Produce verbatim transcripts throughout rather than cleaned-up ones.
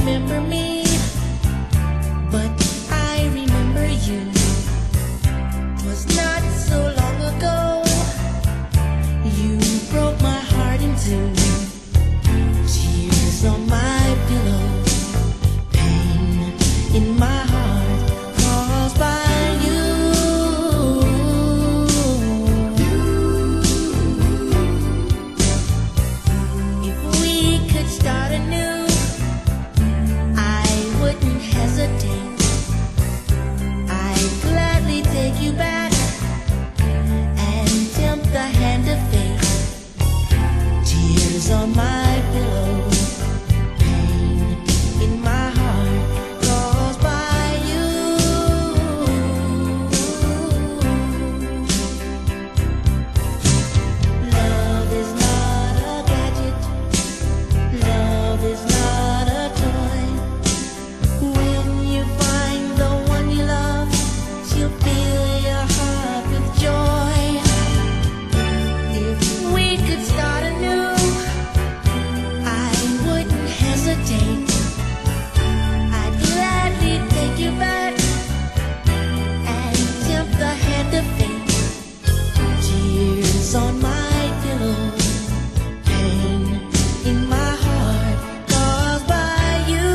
remember me, but I remember you. 'Twas not so long ago, you broke my heart in two. Tears on my pillow, pain in my heart caused by you. If we could start anew, I wouldn't hesitate. I'd gladly take you back and tempt the hand of fate. Tears on my pillow, pain in my heart caused by you. Love is not a gadget, love is not a toy. When you find the one you love, she'll fill your heart with joy. If we could start anew, I wouldn't hesitate. I'd gladly take you back and tempt the hand of fate. Tears on my pillow, pain in my heart caused by you.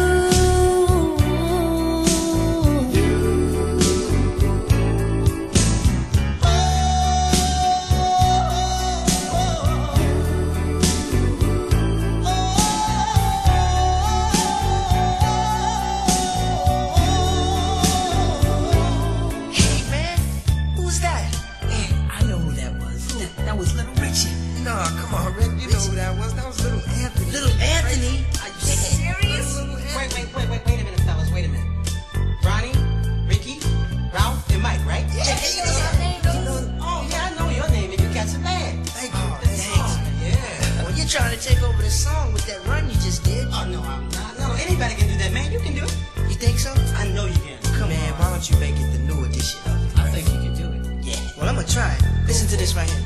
Hey man, who's that? Man, I know who that was. That, that was Little Richie. No, come on, Rick. You know who that was. That was Little Anthony. Little Anthony? Are you serious? Wait, wait, wait, wait, wait a minute, fellas, wait a minute. Ronnie, Ricky, Ralph, and Mike, right? Yeah, you you know know your name, though? Oh, yeah, I know your name if you catch a band. Thank you. Oh, Thanks. thanks. Yeah. Well, you're trying to take over the song with that run you just did. Oh, no, I'm not. No, anybody can do that, man. You can do it. You think so? I know you can. Come Man, on. why don't you make it the new edition of it? I think you can do it. Yeah. Well, I'm gonna try it. Listen to this right here.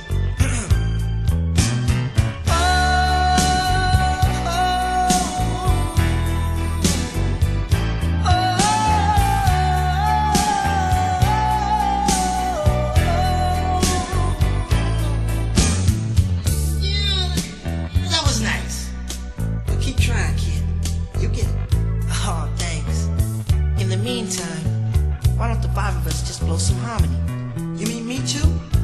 That was nice. But keep trying, kid. You get it. Oh, thanks. In the meantime, why don't the five of us just blow some harmony? You mean me too?